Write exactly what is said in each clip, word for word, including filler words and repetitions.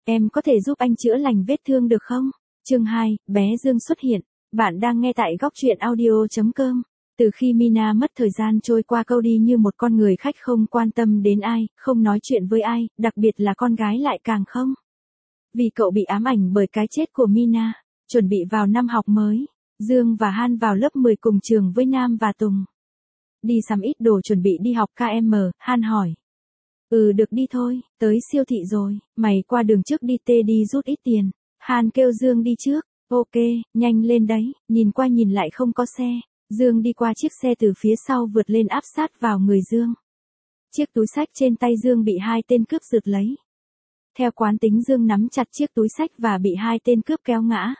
Em có thể giúp anh chữa lành vết thương được không? Chương hai, bé Dương xuất hiện. Bạn đang nghe tại góc truyện audio chấm com. Từ khi Mina mất thời gian trôi qua Cody như một con người khách không quan tâm đến ai, không nói chuyện với ai, đặc biệt là con gái lại càng không. Vì cậu bị ám ảnh bởi cái chết của Mina, chuẩn bị vào năm học mới, Dương và Han vào lớp mười cùng trường với Nam và Tùng. Đi sắm ít đồ chuẩn bị đi học ca em, Han hỏi. Ừ được đi thôi, tới siêu thị rồi, mày qua đường trước đi tê đi rút ít tiền. Han kêu Dương đi trước, ok, nhanh lên đấy, nhìn qua nhìn lại không có xe. Dương đi qua chiếc xe từ phía sau vượt lên áp sát vào người Dương. Chiếc túi xách trên tay Dương bị hai tên cướp giật lấy. Theo quán tính Dương nắm chặt chiếc túi xách và bị hai tên cướp kéo ngã.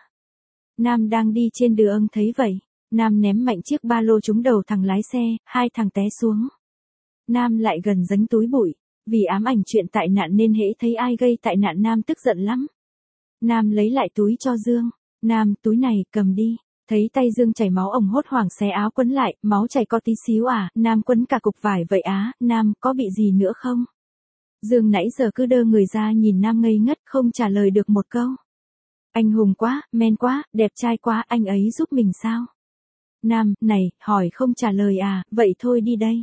Nam đang đi trên đường thấy vậy, Nam ném mạnh chiếc ba lô trúng đầu thằng lái xe, hai thằng té xuống. Nam lại gần dính túi bụi, vì ám ảnh chuyện tại nạn nên hễ thấy ai gây tại nạn Nam tức giận lắm. Nam lấy lại túi cho Dương, Nam túi này cầm đi. Thấy tay Dương chảy máu ổng hốt hoảng xé áo quấn lại, máu chảy có tí xíu à, Nam quấn cả cục vải vậy á, Nam có bị gì nữa không? Dương nãy giờ cứ đơ người ra nhìn Nam ngây ngất không trả lời được một câu. Anh hùng quá, men quá, đẹp trai quá, anh ấy giúp mình sao? Nam, này, hỏi không trả lời à, vậy thôi đi đây.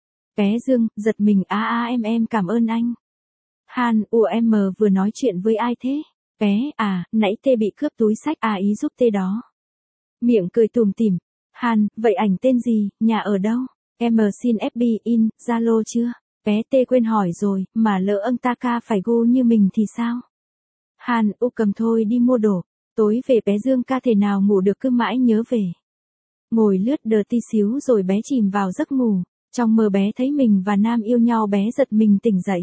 Bé Dương, giật mình á à, à em em cảm ơn anh. Han, ủa em vừa nói chuyện với ai thế? Bé, à, nãy tê bị cướp túi xách à ý giúp tê đó. Miệng cười tủm tỉm. Han, vậy ảnh tên gì, nhà ở đâu? Em xin ép bê in, Zalo chưa? Bé tê quên hỏi rồi, mà lỡ ông ta ca phải gu như mình thì sao? Han, u cầm thôi đi mua đồ. Tối về bé Dương ca thể nào ngủ được cứ mãi nhớ về. Ngồi lướt đờ tí xíu rồi bé chìm vào giấc ngủ. Trong mơ bé thấy mình và Nam yêu nhau bé giật mình tỉnh dậy.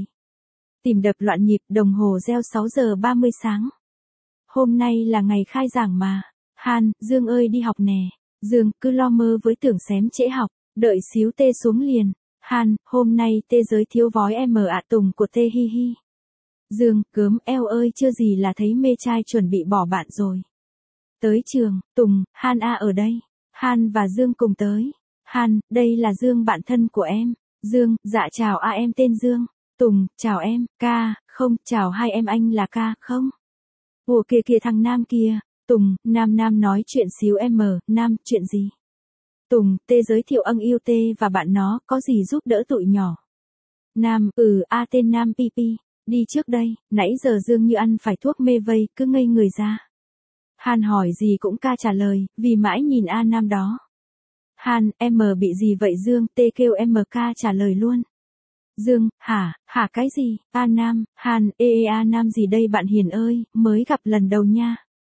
Tìm đập loạn nhịp, đồng hồ reo sáu giờ ba mươi sáng. Hôm nay là ngày khai giảng mà. Han, Dương ơi đi học nè. Dương, cứ lo mơ với tưởng xém trễ học, đợi xíu tê xuống liền. Han, hôm nay tê giới thiệu vói em ở ạ Tùng của tê hi hi. Dương, cớm eo ơi chưa gì là thấy mê trai chuẩn bị bỏ bạn rồi. Tới trường, Tùng, Han A ở đây. Han và Dương cùng tới. Han, đây là Dương bạn thân của em. Dương, dạ chào a em tên Dương. Tùng, chào em, ca, không, chào hai em anh là ca, không. Ủa kìa kìa thằng Nam kia. Tùng, Nam Nam nói chuyện xíu em, Nam, chuyện gì? Tùng, tê giới thiệu ân yêu tê và bạn nó, có gì giúp đỡ tụi nhỏ? Nam, ừ, a tên Nam pi pi, đi trước đây, nãy giờ Dương như ăn phải thuốc mê vây, cứ ngây người ra. Han hỏi gì cũng ca trả lời, vì mãi nhìn a Nam đó. Han, em bị gì vậy Dương, tê kêu em ca trả lời luôn. Dương, hả, hả cái gì, a Nam, Han, ê ê a Nam gì đây bạn hiền ơi, mới gặp lần đầu nha.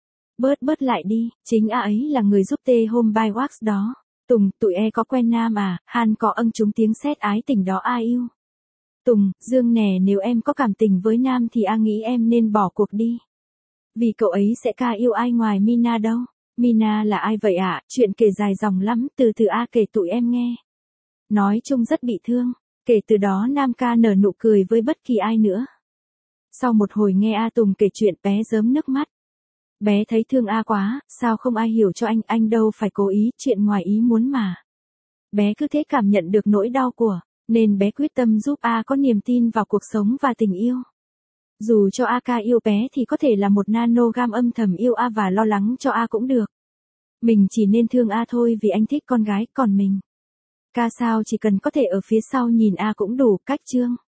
Bớt bớt lại đi, chính a ấy là người giúp tê hôm by wax đó. Tùng, tụi e có quen Nam à, Han có ân chúng tiếng sét ái tình đó a yêu. Tùng, Dương nè nếu em có cảm tình với Nam thì a nghĩ em nên bỏ cuộc đi. Vì cậu ấy sẽ ca yêu ai ngoài Mina đâu. Mina là ai vậy ạ, à? Chuyện kể dài dòng lắm, từ từ a kể tụi em nghe. Nói chung rất bị thương, kể từ đó Nam ca nở nụ cười với bất kỳ ai nữa. Sau một hồi nghe A Tùng kể chuyện bé rớm nước mắt. Bé thấy thương A quá, sao không ai hiểu cho anh, anh đâu phải cố ý, chuyện ngoài ý muốn mà. Bé cứ thế cảm nhận được nỗi đau của, nên bé quyết tâm giúp A có niềm tin vào cuộc sống và tình yêu. Dù cho A ca yêu bé thì có thể là một nanogam âm thầm yêu A và lo lắng cho A cũng được. Mình chỉ nên thương A thôi vì anh thích con gái, còn mình. Ca sao chỉ cần có thể ở phía sau nhìn A cũng đủ, cách chương.